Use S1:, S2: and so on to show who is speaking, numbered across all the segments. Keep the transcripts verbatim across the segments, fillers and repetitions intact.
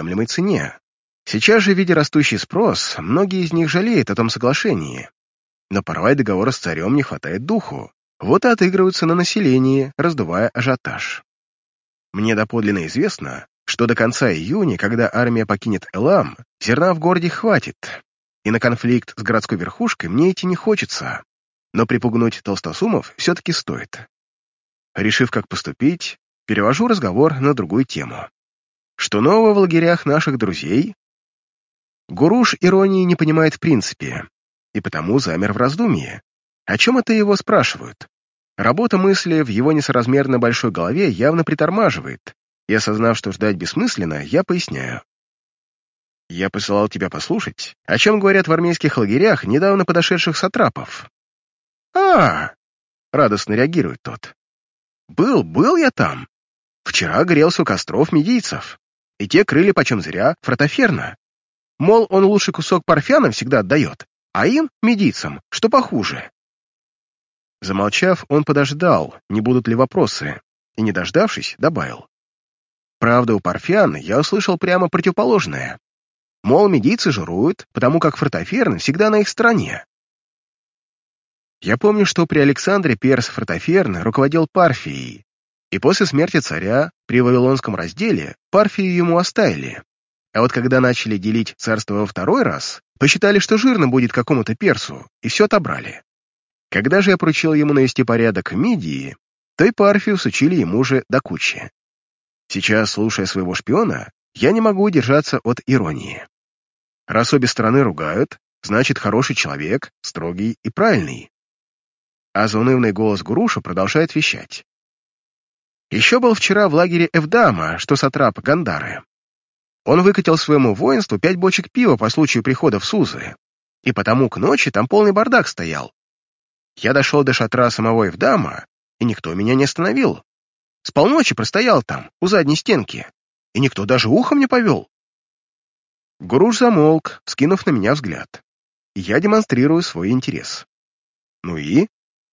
S1: приемлемой цене. Сейчас же, видя растущий спрос, многие из них жалеют о том соглашении. Но порвать договор с царем не хватает духу. Вот и отыгрываются на населении, раздувая ажиотаж. Мне доподлинно известно, что до конца июня, когда армия покинет Элам, зерна в городе хватит, и на конфликт с городской верхушкой мне идти не хочется, но припугнуть толстосумов все-таки стоит. Решив, как поступить, перевожу разговор на другую тему. Что нового в лагерях наших друзей? Гуруш иронии не понимает в принципе, и потому замер в раздумье. О чем это его спрашивают? Работа мысли в его несоразмерно большой голове явно притормаживает, и, осознав, что ждать бессмысленно, я поясняю. Я посылал тебя послушать, о чем говорят в армейских лагерях недавно подошедших сатрапов. а радостно реагирует тот. «Был, был я там. Вчера грелся у костров медийцев, и те крыли почем зря Фротоферна. Мол, он лучший кусок парфянам всегда отдает, а им, медийцам, что похуже». Замолчав, он подождал, не будут ли вопросы, и, не дождавшись, добавил. Правда, у парфян я услышал прямо противоположное. Мол, медийцы жируют, потому как Фротоферн всегда на их стороне. Я помню, что при Александре Перс Фротоферн руководил Парфией, и после смерти царя при Вавилонском разделе Парфию ему оставили. А вот когда начали делить царство во второй раз, посчитали, что жирно будет какому-то персу, и все отобрали. Когда же я поручил ему навести порядок в Мидии, то и Парфию сучили ему же до кучи. Сейчас, слушая своего шпиона, я не могу удержаться от иронии. Раз обе стороны ругают, значит, хороший человек, строгий и правильный. А заунывный голос Гуруша продолжает вещать. Еще был вчера в лагере Эвдама, что сатрап Гандары. Он выкатил своему воинству пять бочек пива по случаю прихода в Сузы, и потому к ночи там полный бардак стоял. Я дошел до шатра самого Эвдама, и никто меня не остановил. С полночи простоял там, у задней стенки, и никто даже ухом не повел. Гуруш замолк, скинув на меня взгляд. И я демонстрирую свой интерес. Ну и?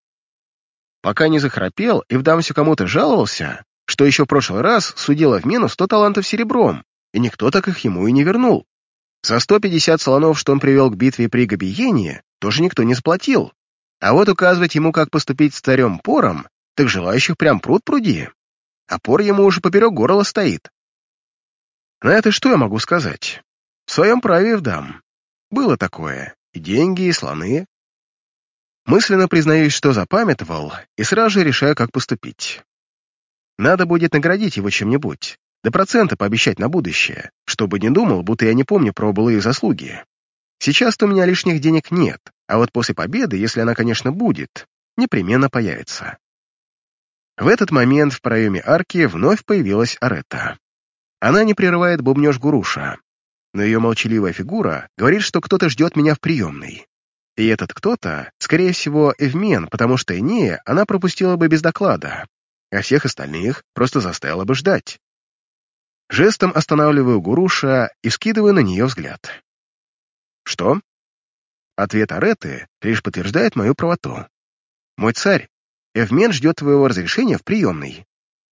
S1: Пока не захрапел, Эвдам все кому-то жаловался, что еще в прошлый раз судила в мену сто талантов серебром, и никто так их ему и не вернул. За сто пятьдесят слонов, что он привел к битве при Габиене, тоже никто не сплотил. А вот указывать ему, как поступить с царем Пором, так желающих прям пруд-пруди. А Пор ему уже поперек горла стоит. На это что я могу сказать? В своем праве Эвдам. Было такое. И деньги, и слоны. Мысленно признаюсь, что запамятовал, и сразу же решаю, как поступить. Надо будет наградить его чем-нибудь, да процента пообещать на будущее, чтобы не думал, будто я не помню про былые заслуги. Сейчас-то у меня лишних денег нет, а вот после победы, если она, конечно, будет, непременно появится. В этот момент в проеме арки вновь появилась Аретта. Она не прерывает бубнёж Гуруша, но ее молчаливая фигура говорит, что кто-то ждет меня в приемной. И этот кто-то, скорее всего, Эвмен, потому что Энея она пропустила бы без доклада, а всех остальных просто заставила бы ждать. Жестом останавливаю Гуруша и скидываю на нее взгляд. «Что?» Ответ Аретты лишь подтверждает мою правоту. «Мой царь, Эвмен ждет твоего разрешения в приемной».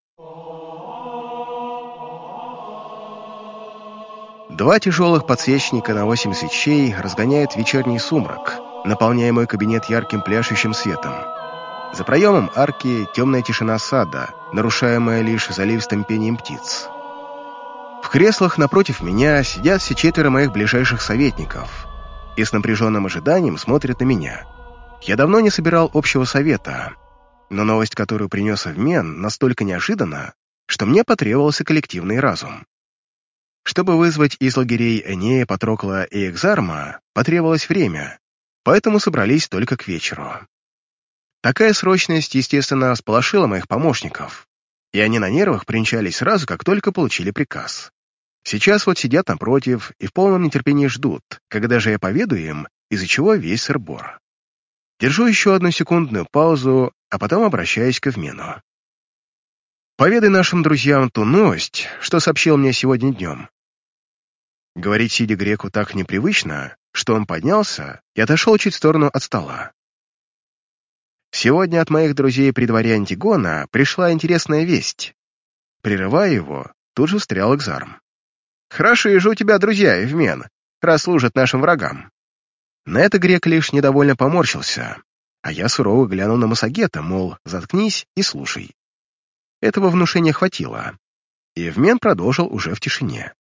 S1: Два тяжелых подсвечника на восемь свечей разгоняют вечерний сумрак, наполняя мой кабинет ярким пляшущим светом. За проемом арки темная тишина сада, нарушаемая лишь заливистым пением птиц. В креслах напротив меня сидят все четверо моих ближайших советников и с напряженным ожиданием смотрят на меня. Я давно не собирал общего совета, но новость, которую принес Эвмен, настолько неожиданна, что мне потребовался коллективный разум. Чтобы вызвать из лагерей Энея, Патрокла и Экзарма, потребовалось время, поэтому собрались только к вечеру. Такая срочность, естественно, всполошила моих помощников, и они на нервах примчались сразу, как только получили приказ. Сейчас вот сидят напротив и в полном нетерпении ждут, когда же я поведаю им, из-за чего весь сыр-бор. Держу еще одну секундную паузу, а потом обращаюсь к Эвмену. «Поведай нашим друзьям ту новость, что сообщил мне сегодня днем». Говорить сидя греку так непривычно, что он поднялся и отошел чуть в сторону от стола. Сегодня от моих друзей при дворе Антигона пришла интересная весть. Прерывая его, тут же встрял Экзарм. Хороши же у тебя друзья, Евмен, раз служат нашим врагам». На это грек лишь недовольно поморщился, а я сурово глянул на Массагета, мол, заткнись и слушай. Этого внушения хватило, и Евмен продолжил уже в тишине.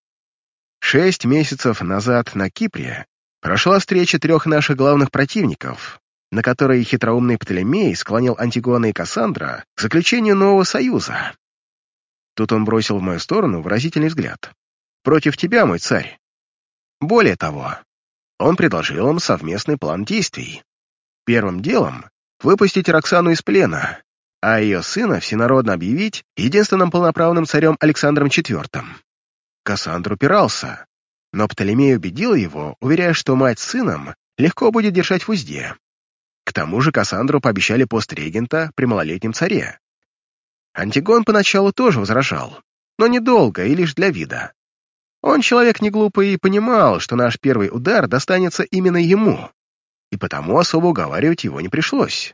S1: Шесть месяцев назад на Кипре прошла встреча трех наших главных противников, на которой хитроумный Птолемей склонил Антигона и Кассандра к заключению нового союза. Тут он бросил в мою сторону выразительный взгляд. «Против тебя, мой царь». Более того, он предложил им совместный план действий. Первым делом — выпустить Роксану из плена, а ее сына всенародно объявить единственным полноправным царем Александром четвёртым. Кассандр упирался, но Птолемей убедил его, уверяя, что мать с сыном легко будет держать в узде. К тому же Кассандру пообещали пост регента при малолетнем царе. Антигон поначалу тоже возражал, но недолго и лишь для вида. Он человек не глупый и понимал, что наш первый удар достанется именно ему, и потому особо уговаривать его не пришлось.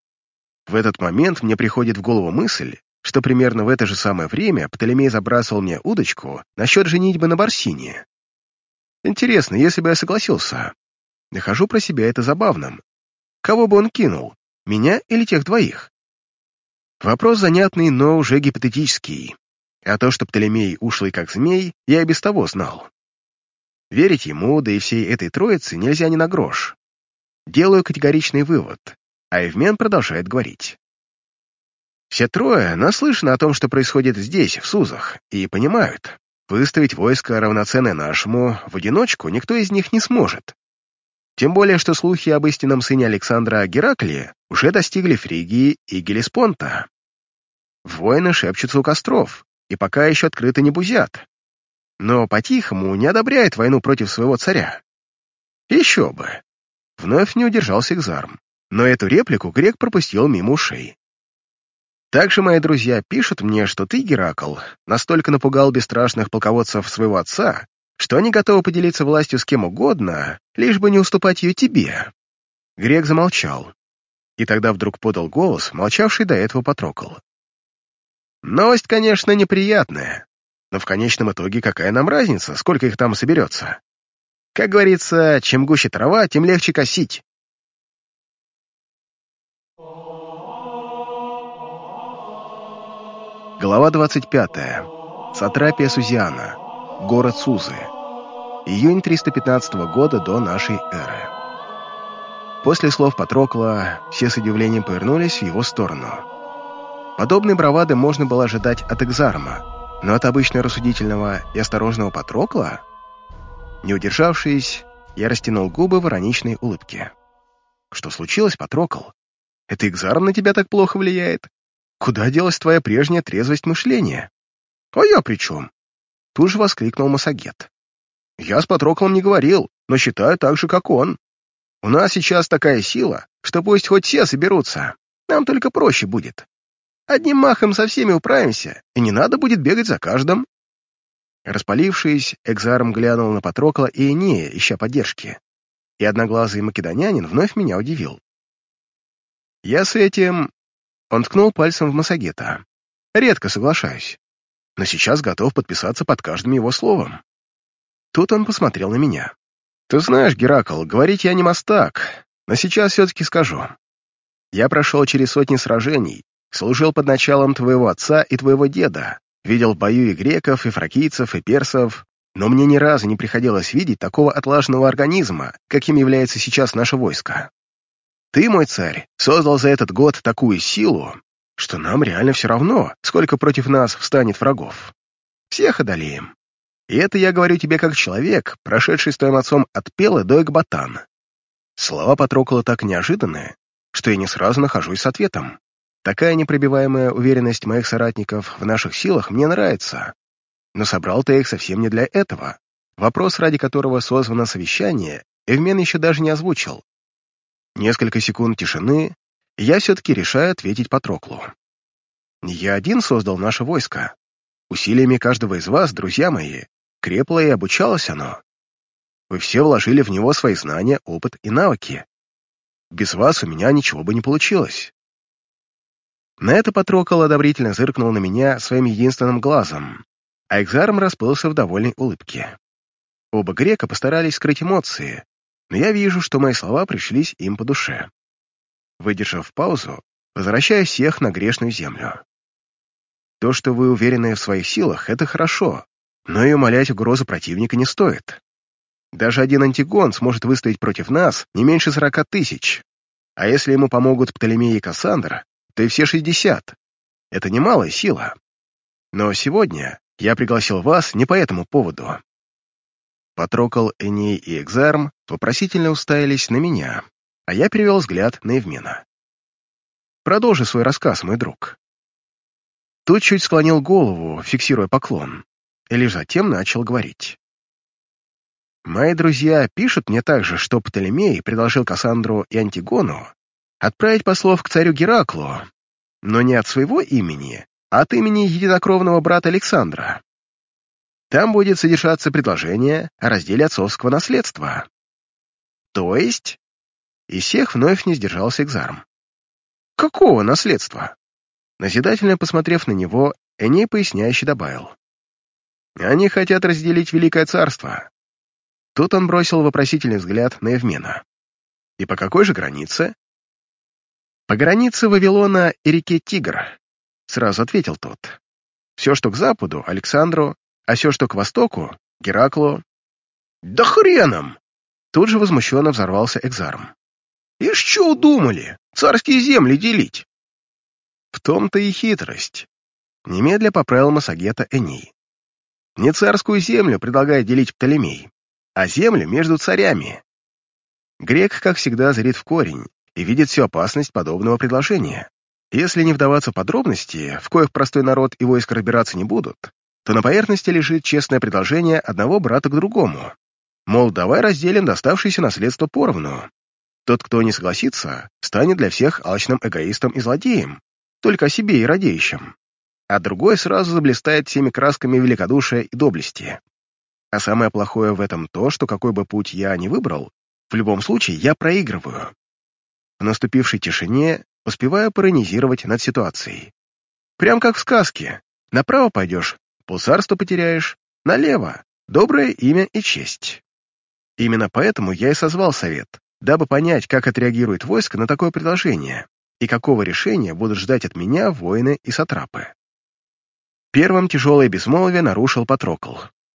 S1: В этот момент мне приходит в голову мысль, что примерно в это же самое время Птолемей забрасывал мне удочку насчет женитьбы на Барсине. Интересно, если бы я согласился, нахожу про себя это забавным. Кого бы он кинул, меня или тех двоих? Вопрос занятный, но уже гипотетический. А то, что Птолемей ушлый как змей, я и без того знал. Верить ему, да и всей этой троице, нельзя ни на грош. Делаю категоричный вывод, а Евмен продолжает говорить. Все трое наслышаны о том, что происходит здесь, в Сузах, и понимают, выставить войско, равноценное нашему, в одиночку никто из них не сможет. Тем более, что слухи об истинном сыне Александра Геракле уже достигли Фригии и Гелеспонта. Воины шепчутся у костров, и пока еще открыто не бузят. Но по-тихому не одобряет войну против своего царя. Еще бы. Вновь не удержался Экзарм, но эту реплику грек пропустил мимо ушей. Также мои друзья пишут мне, что ты, Геракл, настолько напугал бесстрашных полководцев своего отца, что они готовы поделиться властью с кем угодно, лишь бы не уступать ее тебе. Грек замолчал, и тогда вдруг подал голос, молчавший до этого Патрокл. Новость, конечно, неприятная, но в конечном итоге какая нам разница, сколько их там соберется? Как говорится, чем гуще трава, тем легче косить. Глава двадцать пятая. Сатрапия Сузиана. Город Сузы. Июнь триста пятнадцатого года до нашей эры. После слов Патрокла все с удивлением повернулись в его сторону. Подобной бравады можно было ожидать от Экзарма, но от обычно рассудительного и осторожного Патрокла? Не удержавшись, я растянул губы в ироничной улыбке. Что случилось, Патрокл? Это Экзарм на тебя так плохо влияет? Куда делась твоя прежняя трезвость мышления? А я при чем? Тут же воскликнул Массагет. Я с Патроклом не говорил, но считаю так же, как он. У нас сейчас такая сила, что пусть хоть все соберутся, нам только проще будет. Одним махом со всеми управимся, и не надо будет бегать за каждым. Распалившись, Экзарм глянул на Патрокла и Энея, ища поддержки, и одноглазый македонянин вновь меня удивил. Я с этим... Он ткнул пальцем в Массагета. Редко соглашаюсь, но сейчас готов подписаться под каждым его словом. Тут он посмотрел на меня. Ты знаешь, Геракл, говорить я не мастак, но сейчас все-таки скажу. Я прошел через сотни сражений, служил под началом твоего отца и твоего деда, видел в бою и греков, и фракийцев, и персов, но мне ни разу не приходилось видеть такого отлаженного организма, каким является сейчас наше войско. Ты, мой царь, создал за этот год такую силу, что нам реально все равно, сколько против нас встанет врагов. Всех одолеем. И это я говорю тебе как человек, прошедший с твоим отцом от Пелы до Экбатан. Слова Патрокла так неожиданные, что я не сразу нахожусь с ответом. Такая непробиваемая уверенность моих соратников в наших силах мне нравится. Но собрал-то я их совсем не для этого. Вопрос, ради которого созвано совещание, Евмен еще даже не озвучил. Несколько секунд тишины, и я все-таки решаю ответить Патроклу. Я один создал наше войско. Усилиями каждого из вас, друзья мои, крепло и обучалось оно. Вы все вложили в него свои знания, опыт и навыки. Без вас у меня ничего бы не получилось. На это Патрокл одобрительно зыркнул на меня своим единственным глазом, а Экзарм расплылся в довольной улыбке. Оба грека постарались скрыть эмоции, но я вижу, что мои слова пришлись им по душе. Выдержав паузу, возвращаю всех на грешную землю. То, что вы уверены в своих силах, это хорошо, но и умалять угрозу противника не стоит. Даже один Антигон сможет выстоять против нас не меньше сорока тысяч, а если ему помогут Птолемей и Кассандра, то и все шестьдесят. Это немалая сила. Но сегодня я пригласил вас не по этому поводу. Патрокл, Эней и Экзарм вопросительно уставились на меня, а я перевел взгляд на Евмена. Продолжи свой рассказ, мой друг. Тот чуть склонил голову, фиксируя поклон, и лишь затем начал говорить. Мои друзья пишут мне также, что Птолемей предложил Кассандру и Антигону отправить послов к царю Гераклу, но не от своего имени, а от имени единокровного брата Александра. Там будет содержаться предложение о разделе отцовского наследства. То есть... Из всех вновь не сдержался Экзарм. Какого наследства? Назидательно посмотрев на него, Эней поясняюще добавил. Они хотят разделить Великое Царство. Тут он бросил вопросительный взгляд на Евмена. И по какой же границе? По границе Вавилона и реке Тигр, сразу ответил тот. Все, что к западу, Александру, а все, что к востоку, Гераклу. Да хреном! Тут же возмущенно взорвался Экзарм. И что удумали? Царские земли делить? В том-то и хитрость. Немедля поправил Массагета Эней. Не царскую землю предлагает делить Птолемей, а землю между царями. Грек, как всегда, зрит в корень и видит всю опасность подобного предложения. Если не вдаваться в подробности, в коих простой народ и войско разбираться не будут, то на поверхности лежит честное предложение одного брата к другому. Мол, давай разделим доставшееся наследство поровну. Тот, кто не согласится, станет для всех алчным эгоистом и злодеем, только о себе и радеющим. А другой сразу заблистает всеми красками великодушия и доблести. А самое плохое в этом то, что какой бы путь я ни выбрал, в любом случае я проигрываю. В наступившей тишине успеваю паронизировать над ситуацией. Прям как в сказке. Направо пойдешь, полцарства потеряешь, налево — доброе имя и честь. Именно поэтому я и созвал совет, дабы понять, как отреагирует войско на такое предложение и какого решения будут ждать от меня воины и сатрапы. Первым тяжелое безмолвие нарушил Патрокл.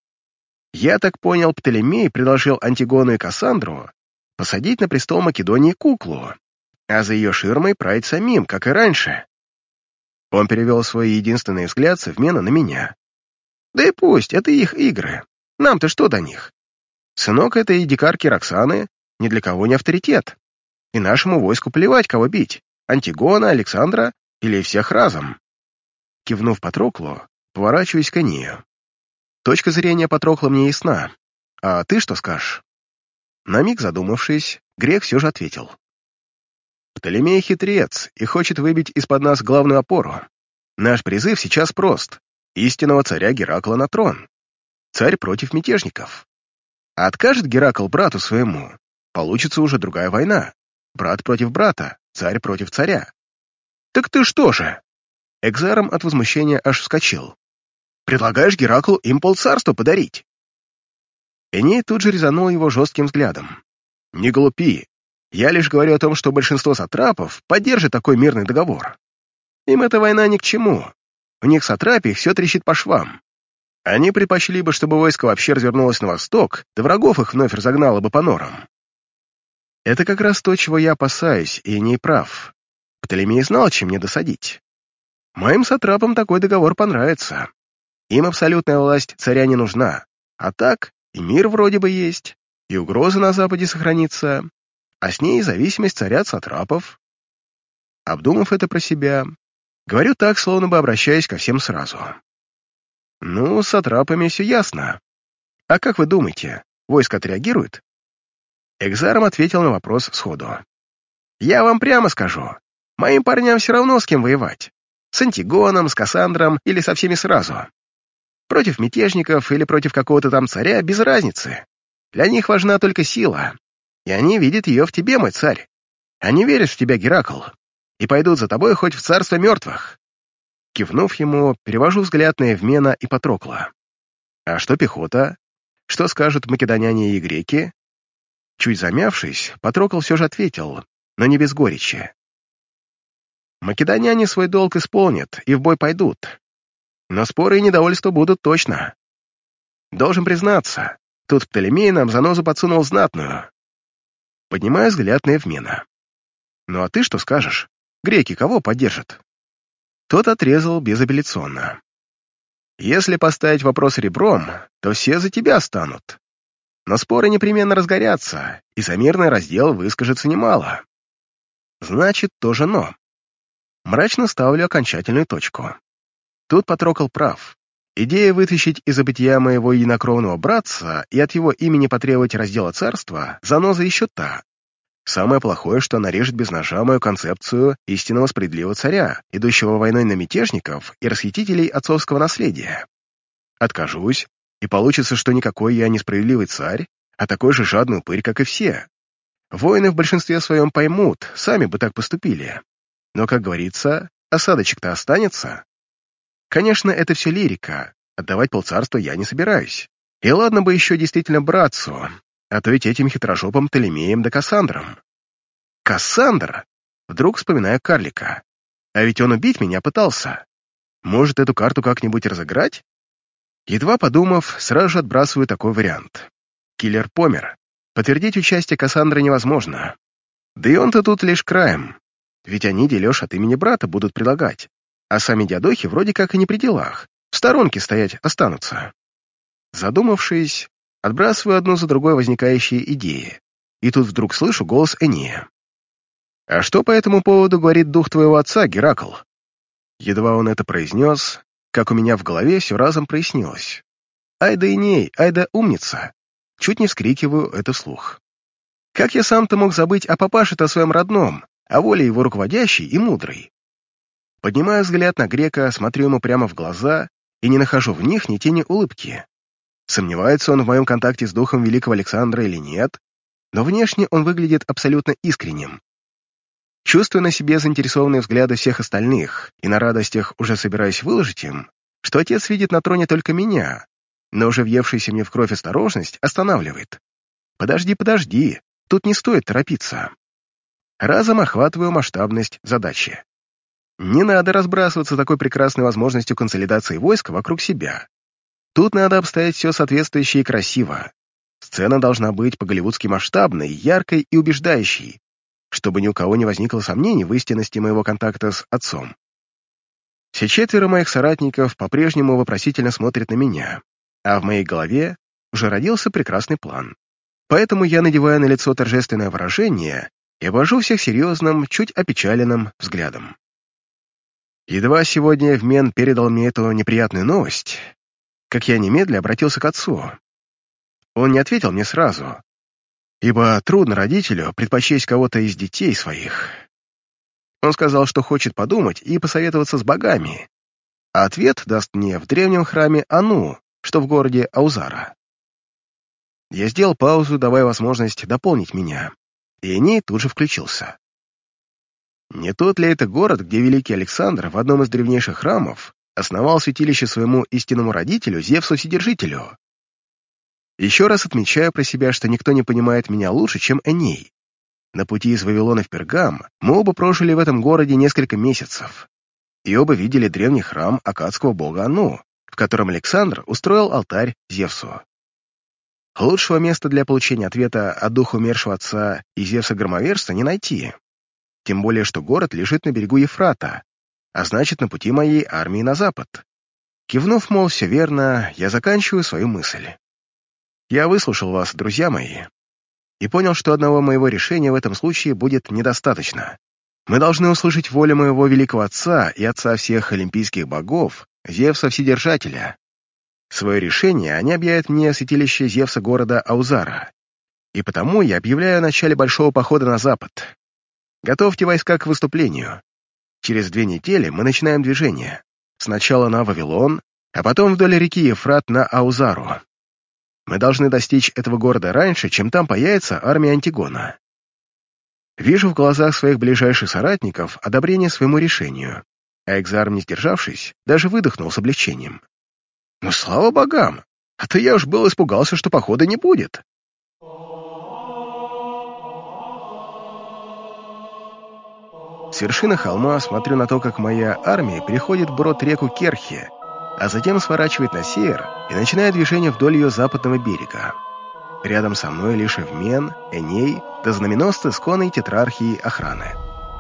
S1: Я так понял, Птолемей предложил Антигону и Кассандру посадить на престол Македонии куклу, а за ее ширмой править самим, как и раньше. Он перевел свой единственный взгляд с Евмена на меня. Да и пусть, это их игры. Нам-то что до них? Сынок этой дикарки Роксаны ни для кого не авторитет. И нашему войску плевать, кого бить. Антигона, Александра или всех разом. Кивнув Патроклу, поворачиваюсь к Энею. Точка зрения Патрокла мне ясна. А ты что скажешь? На миг задумавшись, грек все же ответил. Птолемей хитрец и хочет выбить из-под нас главную опору. Наш призыв сейчас прост. Истинного царя Геракла на трон. Царь против мятежников. А откажет Геракл брату своему, получится уже другая война. Брат против брата, царь против царя. Так ты что же? Экзарм от возмущения аж вскочил. Предлагаешь Гераклу им полцарства подарить? Эней тут же резанул его жестким взглядом. Не глупи. Я лишь говорю о том, что большинство сатрапов поддержит такой мирный договор. Им эта война ни к чему. У них сатрапий все трещит по швам. Они предпочли бы, чтобы войско вообще развернулось на восток, да врагов их вновь разогнало бы по норам. Это как раз то, чего я опасаюсь, и не прав. Птолемей знал, чем мне досадить. Моим сатрапам такой договор понравится. Им абсолютная власть царя не нужна. А так и мир вроде бы есть, и угроза на западе сохранится, а с ней и зависимость царя от сатрапов. Обдумав это про себя, говорю так, словно бы обращаясь ко всем сразу. Ну, с сатрапами все ясно. А как вы думаете, войско отреагирует? Экзарм ответил на вопрос сходу. Я вам прямо скажу, моим парням все равно с кем воевать. С Антигоном, с Кассандром или со всеми сразу. Против мятежников или против какого-то там царя без разницы. Для них важна только сила, и они видят ее в тебе, мой царь. Они верят в тебя, Геракл, и пойдут за тобой хоть в царство мертвых. Кивнув ему, перевожу взгляд на Евмена и Патрокла. А что пехота? Что скажут македоняне и греки? Чуть замявшись, Патрокл все же ответил, но не без горечи. Македоняне свой долг исполнят и в бой пойдут. Но споры и недовольства будут точно. Должен признаться, тут Птолемей нам занозу подсунул знатную. Поднимаю взгляд на Евмена. Ну а ты что скажешь? Греки кого поддержат? Тот отрезал безапелляционно. Если поставить вопрос ребром, то все за тебя станут. Но споры непременно разгорятся, и за мирный раздел выскажется немало. Значит, тоже но. Мрачно ставлю окончательную точку. Тут Патрокл прав. Идея вытащить из забытия моего единокровного братца и от его имени потребовать раздела царства — заноза еще та. Самое плохое, что она режет без ножа мою концепцию истинного справедливого царя, идущего войной на мятежников и расхитителей отцовского наследия. Откажусь, и получится, что никакой я не справедливый царь, а такой же жадный упырь, как и все. Воины в большинстве своем поймут, сами бы так поступили. Но, как говорится, осадочек-то останется. Конечно, это все лирика, отдавать полцарства я не собираюсь. И ладно бы еще действительно братцу, а то ведь этим хитрожопым Птолемеем да Кассандром. Кассандр? Вдруг вспоминаю карлика. А ведь он убить меня пытался. Может, эту карту как-нибудь разыграть? Едва подумав, сразу же отбрасываю такой вариант. Киллер помер. Подтвердить участие Кассандры невозможно. Да и он-то тут лишь краем. Ведь они дележ от имени брата будут предлагать. А сами дядохи вроде как и не при делах. В сторонке стоять останутся. Задумавшись, отбрасываю одну за другой возникающие идеи. И тут вдруг слышу голос Энея. «А что по этому поводу говорит дух твоего отца, Геракл?» Едва он это произнес, как у меня в голове все разом прояснилось. «Ай да Эней, ай да умница!» Чуть не вскрикиваю это вслух. Как я сам-то мог забыть о папаше-то своем родном, о воле его руководящей и мудрой? Поднимаю взгляд на грека, смотрю ему прямо в глаза и не нахожу в них ни тени улыбки. Сомневается он в моем контакте с духом великого Александра или нет, но внешне он выглядит абсолютно искренним. Чувствуя на себе заинтересованные взгляды всех остальных и на радостях уже собираюсь выложить им, что отец видит на троне только меня, но уже въевшаяся мне в кровь осторожность останавливает. «Подожди, подожди, тут не стоит торопиться». Разом охватываю масштабность задачи. Не надо разбрасываться такой прекрасной возможностью консолидации войска вокруг себя. Тут надо обставить все соответствующе и красиво. Сцена должна быть по-голливудски масштабной, яркой и убеждающей, чтобы ни у кого не возникло сомнений в истинности моего контакта с отцом. Все четверо моих соратников по-прежнему вопросительно смотрят на меня, а в моей голове уже родился прекрасный план. Поэтому я надеваю на лицо торжественное выражение и обвожу всех серьезным, чуть опечаленным взглядом. Едва сегодня Евмен передал мне эту неприятную новость, как я немедля обратился к отцу. Он не ответил мне сразу, ибо трудно родителю предпочесть кого-то из детей своих. Он сказал, что хочет подумать и посоветоваться с богами, а ответ даст мне в древнем храме Ану, что в городе Аузара. Я сделал паузу, давая возможность дополнить меня, и Эней тут же включился. Не тот ли это город, где великий Александр в одном из древнейших храмов основал святилище своему истинному родителю, Зевсу-Вседержителю? Еще раз отмечаю про себя, что никто не понимает меня лучше, чем Эней. На пути из Вавилона в Пергам мы оба прожили в этом городе несколько месяцев, и оба видели древний храм аккадского бога Ану, в котором Александр устроил алтарь Зевсу. Лучшего места для получения ответа от духа умершего отца и Зевса-громоверца не найти. Тем более, что город лежит на берегу Ефрата, а значит, на пути моей армии на запад. Кивнув, мол, все верно, я заканчиваю свою мысль. Я выслушал вас, друзья мои, и понял, что одного моего решения в этом случае будет недостаточно. Мы должны услышать волю моего великого отца и отца всех олимпийских богов, Зевса-Вседержателя. Свое решение они объявят мне святилище Зевса города Аузара, и потому я объявляю о начале большого похода на запад. Готовьте войска к выступлению. Через две недели мы начинаем движение. Сначала на Вавилон, а потом вдоль реки Ефрат на Аузару. Мы должны достичь этого города раньше, чем там появится армия Антигона. Вижу в глазах своих ближайших соратников одобрение своему решению, а Экзарм, не сдержавшись, даже выдохнул с облегчением. «Ну, слава богам! А то я уж был испугался, что похода не будет. С вершины холма смотрю на то, как моя армия переходит брод реку Керхи, а затем сворачивает на север и начинает движение вдоль ее западного берега. Рядом со мной лишь Эвмен, Эней, да знаменосцы с конной тетрархии охраны.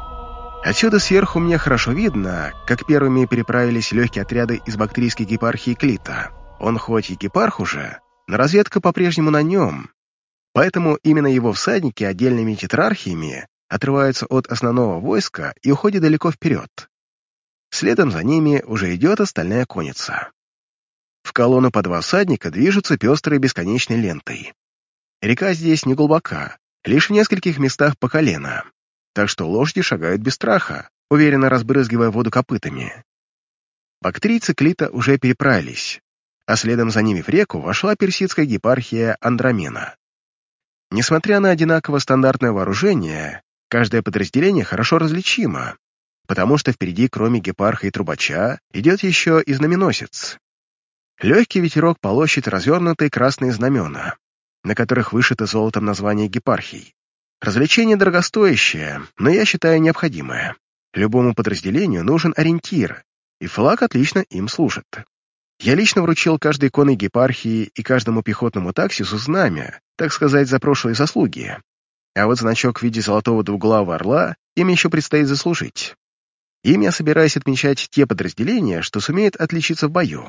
S1: Отсюда сверху мне хорошо видно, как первыми переправились легкие отряды из бактрийской епархии Клита. Он хоть и гепарх уже, но разведка по-прежнему на нем, поэтому именно его всадники отдельными тетрархиями отрываются от основного войска и уходят далеко вперед. Следом за ними уже идет остальная конница. В колонну по два всадника движутся пестрой бесконечной лентой. Река здесь не глубока, лишь в нескольких местах по колено, так что лошади шагают без страха, уверенно разбрызгивая воду копытами. Бактрийцы Клита уже переправились, а следом за ними в реку вошла персидская епархия Андромена. Несмотря на одинаково стандартное вооружение, каждое подразделение хорошо различимо, потому что впереди, кроме гепарха и трубача, идет еще и знаменосец. Легкий ветерок полощет развернутые красные знамена, на которых вышито золотом название епархий. Развлечение дорогостоящее, но я считаю необходимое. Любому подразделению нужен ориентир, и флаг отлично им служит. Я лично вручил каждой конной епархии и каждому пехотному таксису знамя, так сказать, за прошлые заслуги. А вот значок в виде золотого двуглавого орла им еще предстоит заслужить. Им я собираюсь отмечать те подразделения, что сумеют отличиться в бою.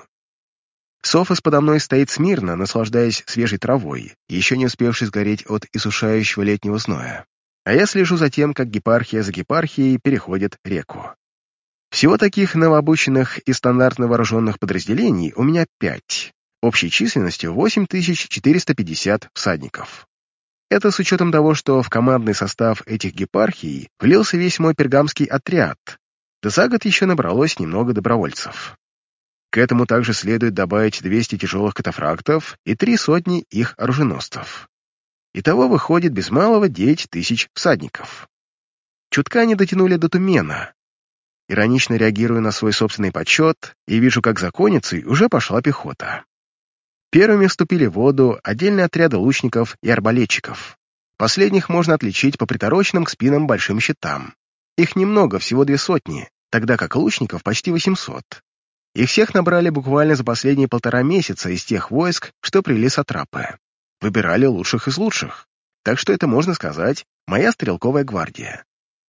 S1: Софос подо мной стоит смирно, наслаждаясь свежей травой, еще не успевшей сгореть от иссушающего летнего зноя. А я слежу за тем, как епархия за епархией переходит реку. Всего таких новообученных и стандартно вооруженных подразделений у меня пять, общей численностью восемь тысяч четыреста пятьдесят всадников. Это с учетом того, что в командный состав этих епархий влился весь мой пергамский отряд, да за год еще набралось немного добровольцев. К этому также следует добавить двести тяжелых катафрактов и три сотни их оруженосцев. Итого выходит без малого девять тысяч всадников. Чутка они дотянули до Тумена. Иронично реагирую на свой собственный подсчет и вижу, как за конницей уже пошла пехота. Первыми вступили в воду отдельные отряды лучников и арбалетчиков. Последних можно отличить по притороченным к спинам большим щитам. Их немного, всего две сотни, тогда как лучников почти восемьсот. Их всех набрали буквально за последние полтора месяца из тех войск, что привели сатрапы. Выбирали лучших из лучших. Так что это, можно сказать, моя стрелковая гвардия.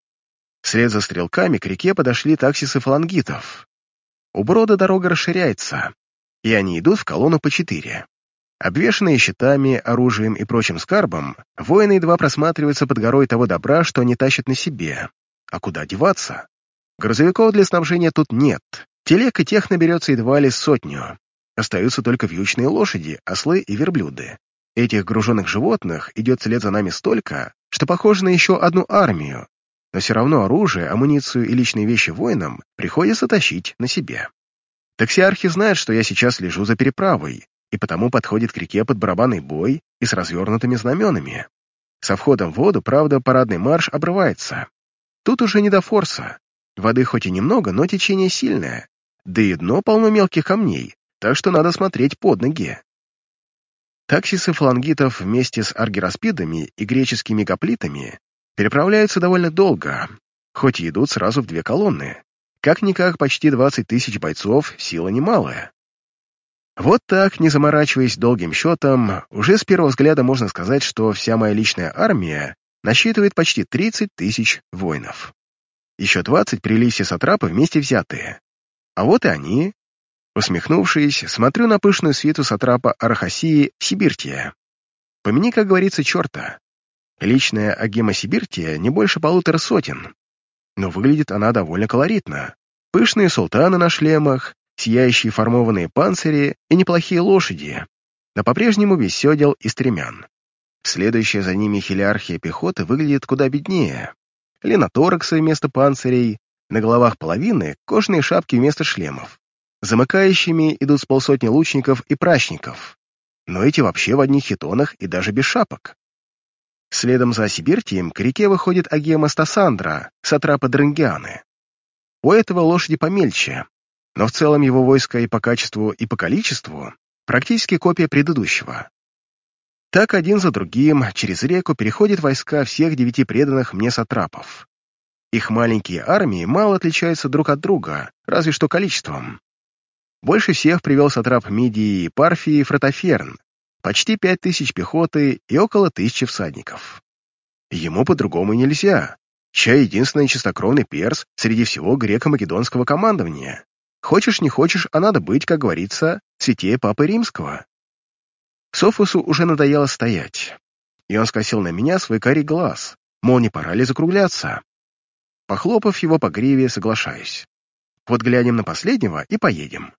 S1: Вслед за стрелками к реке подошли таксисы фалангитов. У брода дорога расширяется, и они идут в колонну по четыре. Обвешанные щитами, оружием и прочим скарбом, воины едва просматриваются под горой того добра, что они тащат на себе. А куда деваться? Грузовиков для снабжения тут нет. Телег и тех наберется едва ли сотню. Остаются только вьючные лошади, ослы и верблюды. Этих груженных животных идет вслед за нами столько, что похоже на еще одну армию, но все равно оружие, амуницию и личные вещи воинам приходится тащить на себе. Таксиархи знают, что я сейчас лежу за переправой, и потому подходит к реке под барабанный бой и с развернутыми знаменами. Со входом в воду, правда, парадный марш обрывается. Тут уже не до форса. Воды хоть и немного, но течение сильное, да и дно полно мелких камней, так что надо смотреть под ноги. Таксисы фалангитов вместе с аргираспидами и греческими гоплитами переправляются довольно долго, хоть и идут сразу в две колонны. Как-никак почти двадцать тысяч бойцов, сила немалая. Вот так, не заморачиваясь долгим счетом, уже с первого взгляда можно сказать, что вся моя личная армия насчитывает почти тридцать тысяч воинов. Еще двадцать привели все сатрапы вместе взятые. А вот и они. Усмехнувшись, смотрю на пышную свиту сатрапа Арахасии Сибиртия. Помяни, как говорится, черта. Личная агема Сибиртия не больше полутора сотен. Но выглядит она довольно колоритно. Пышные султаны на шлемах, сияющие формованные панцири и неплохие лошади, но по-прежнему без седел и стремян. Следующая за ними хилиархия пехоты выглядит куда беднее. Ленотораксы вместо панцирей, на головах половины кожаные шапки вместо шлемов. Замыкающими идут с полсотни лучников и прачников, но эти вообще в одних хитонах и даже без шапок. Следом за Сибиртием к реке выходит агема Стасандра, сатрапа Дрангианы. У этого лошади помельче, но в целом его войско и по качеству, и по количеству практически копия предыдущего. Так один за другим через реку переходят войска всех девяти преданных мне сатрапов. Их маленькие армии мало отличаются друг от друга, разве что количеством. Больше всех привел сатрап Мидии и Парфии Фротоферн, почти пять тысяч пехоты и около тысячи всадников. Ему по-другому нельзя, чай единственный чистокровный перс среди всего греко-македонского командования. Хочешь не хочешь, а надо быть, как говорится, святее Папы Римского. Софосу уже надоело стоять, и он скосил на меня свой карий глаз, мол, не пора ли закругляться. Похлопав его по гриве, соглашаюсь. Вот глянем на последнего и поедем.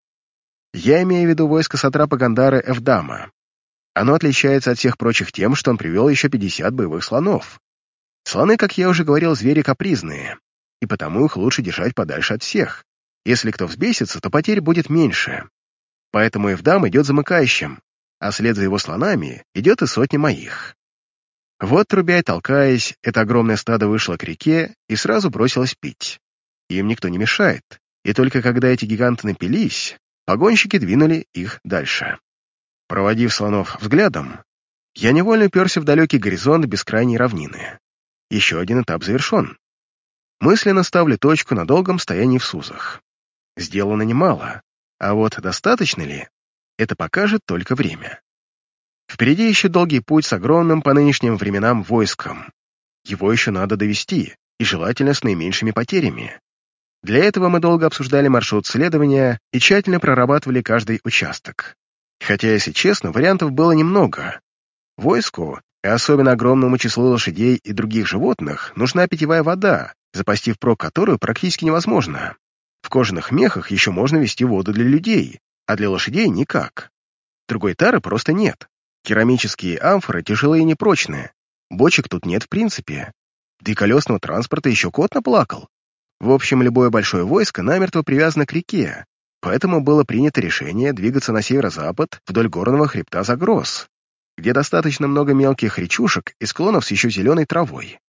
S1: Я имею в виду войско сатрапа Гандары Эвдама. Оно отличается от всех прочих тем, что он привел еще пятьдесят боевых слонов. Слоны, как я уже говорил, звери капризные, и потому их лучше держать подальше от всех. Если кто взбесится, то потерь будет меньше. Поэтому Эвдам идет замыкающим, а вслед за его слонами идет и сотня моих. Вот, трубя и толкаясь, это огромное стадо вышло к реке и сразу бросилось пить. Им никто не мешает, и только когда эти гиганты напились, погонщики двинули их дальше. Проводив слонов взглядом, я невольно уперся в далекий горизонт бескрайней равнины. Еще один этап завершен. Мысленно ставлю точку на долгом стоянии в Сузах. Сделано немало, а вот достаточно ли, это покажет только время. Впереди еще долгий путь с огромным по нынешним временам войском. Его еще надо довести, и желательно с наименьшими потерями. Для этого мы долго обсуждали маршрут следования и тщательно прорабатывали каждый участок. Хотя, если честно, вариантов было немного. Войску, и особенно огромному числу лошадей и других животных, нужна питьевая вода, запасти впрок которую практически невозможно. В кожаных мехах еще можно вести воду для людей, а для лошадей никак. Другой тары просто нет. Керамические амфоры тяжелые и непрочные. Бочек тут нет в принципе. Да и колесного транспорта еще кот наплакал. В общем, любое большое войско намертво привязано к реке, поэтому было принято решение двигаться на северо-запад вдоль горного хребта Загроз, где достаточно много мелких речушек и склонов с еще зеленой травой.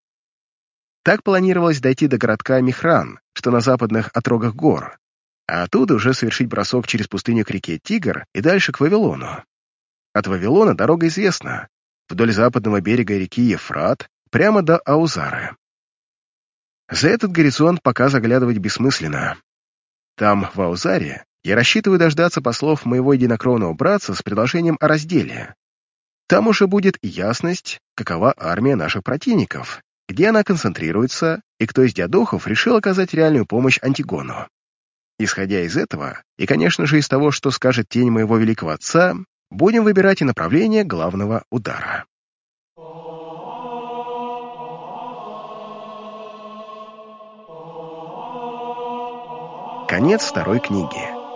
S1: Так планировалось дойти до городка Михран, что на западных отрогах гор, а оттуда уже совершить бросок через пустыню к реке Тигр и дальше к Вавилону. От Вавилона дорога известна, вдоль западного берега реки Ефрат, прямо до Аузары. За этот горизонт пока заглядывать бессмысленно. Там, в Аузаре, я рассчитываю дождаться послов моего единокровного братца с предложением о разделе. Там уже будет ясность, какова армия наших противников, где она концентрируется и кто из диадохов решил оказать реальную помощь Антигону. Исходя из этого, и, конечно же, из того, что скажет тень моего великого отца, будем выбирать и направление главного удара. Конец второй книги.